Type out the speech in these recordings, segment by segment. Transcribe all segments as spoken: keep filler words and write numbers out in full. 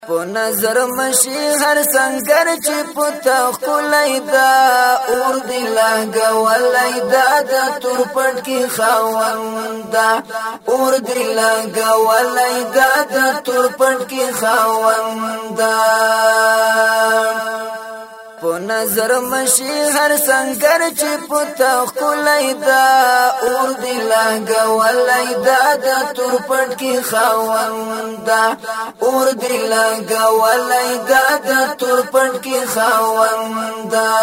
په نظر مشي هر سنگر چې پتا خولای دا اور دی لګولای دا د تور پټ کې خاوندا اور دی لګولای دا د تور پټ کې خاوندا په نظر مشي هر سنگر چې پتا خولای دا اور دی لګولای دا د تور پټ کې خاوندا اور دی لګولای دا د تور پټ کې خاوندا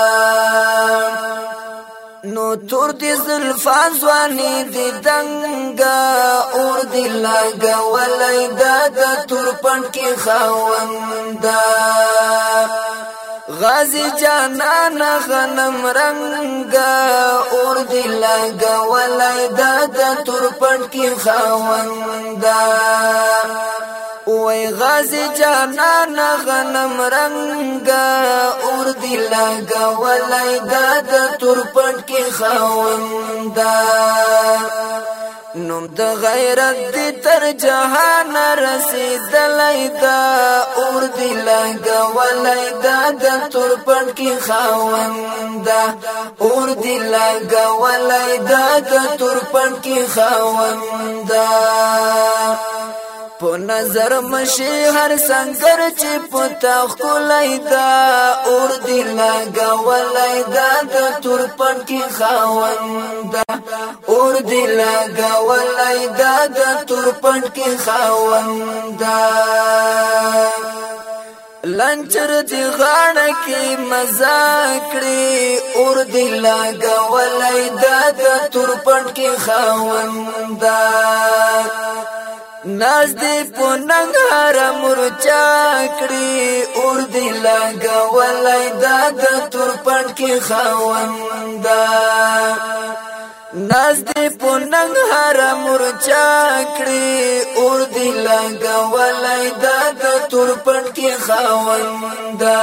نو تور دی زلفان ځواني دی دنګا اور دی لګولای دا د تور پټ کې خاوندا غازی جانان غنم رنگا اور دی لګولای دا د تور پټ کې خاوندا وای غازی جانان غنم رنگا اور دی لګولای دا د تور پټ کې خاوندا نوم د غیرت دی تر جهان رسیدلای دا اور دی لګولای دا د تور پټ کې خاوندا اور دی لګولای دا د تور پټ کې خاوندا په نظر مشي هر سنگر چې پتا خولای دا اور دی لګولای دا د تور پټ کې خاوندا اور دی لګولای دا د تور پټ کې خاوندا لنچر دی غاړه کې مزا کړی اور دی لګولای دا د تور پټ کې خاوندا ناز دی پوننګ هر مرچا کړی اور دی لګولای دا د تور پټ کې خاوندا ناز دی پوننګ هر مرچا کړی اور دی لګولای دا د تور پټ کې خاوندا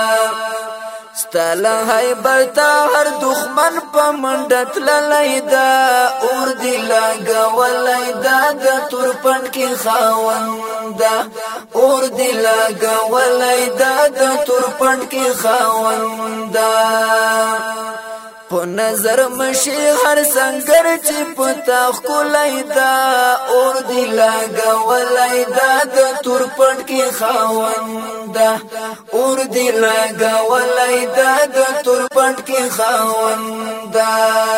ستاله هی برتا هر دښمن په منډت للی دا اور دی لګولای دا د تور پټ کې خاوندا اور دی لګولای دا د تور پټ کې خاوندا په نظر مشي هر سنگر چې پتا خولای دا اور دی لګولای دا د تور پټ کې خاوندا اور دی لګولای دا د تور پټ کې خاوندا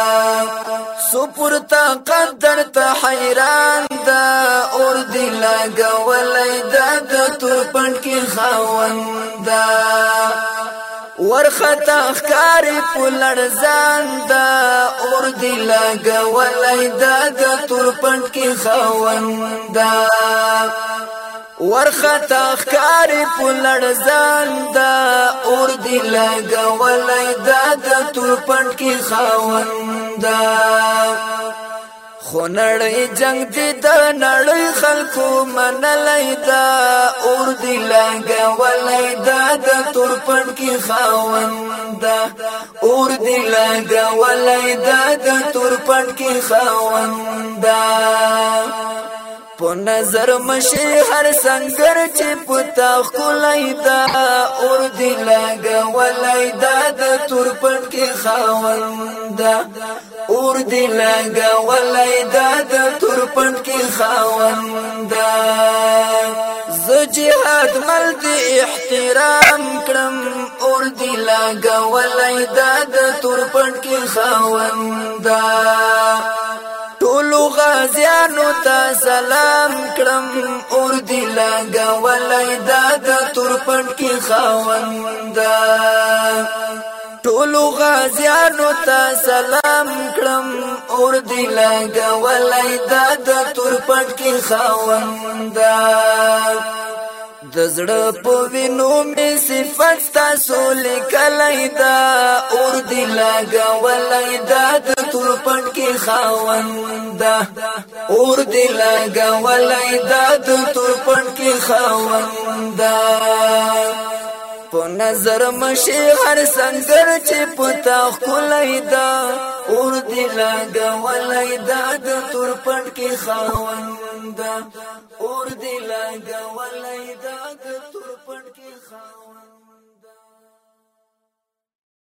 سپورتا قدر ته حیران دا اور دی لګولای دا د تور پټ کې خاوندا ورخطا خکاری پولړ ځان دا اور دی لګولای دا د تور پټ کې خاوندا ورخطا خکاری پولړ ځان دا اور دی لګولای دا د تور پټ کې خاوندا خونړی جنگ دی د نړۍ خلکو منلای دا اور دی لګولای دا د تور پټ کې خاوندا اور دی لګولای دا د تور پټ کې خاوندا په نظر مشي هر سنگر چې پتا خولای دا اور دی لګولای دا د تور پټ کې خاوندا اور دی لګولای دا د تور پټ کې خاوندا ز جهاد مل دی احترام کړم اور دی لګولای دا د تور پټ کې خاوندا ټولو غازیانو ته سلام کړم اور دی لګولای دا د تور پټ کې خاوندا ټولو غازیانو ته سلام کړم اور دی لګولای دا د تور پټ کې خاوندا د زړه په وینو می صفات تاسو لیکلای دا اور دی لګولای دا د تور پټ کې خاوندا اور دی لګولای دا د تور پټ کې خاوندا په نظر مشي هر سنگر چې پتا خولای دا اور دی لګولای دا د تور پټ کې خاوندا اور دی لګولای دا خاوند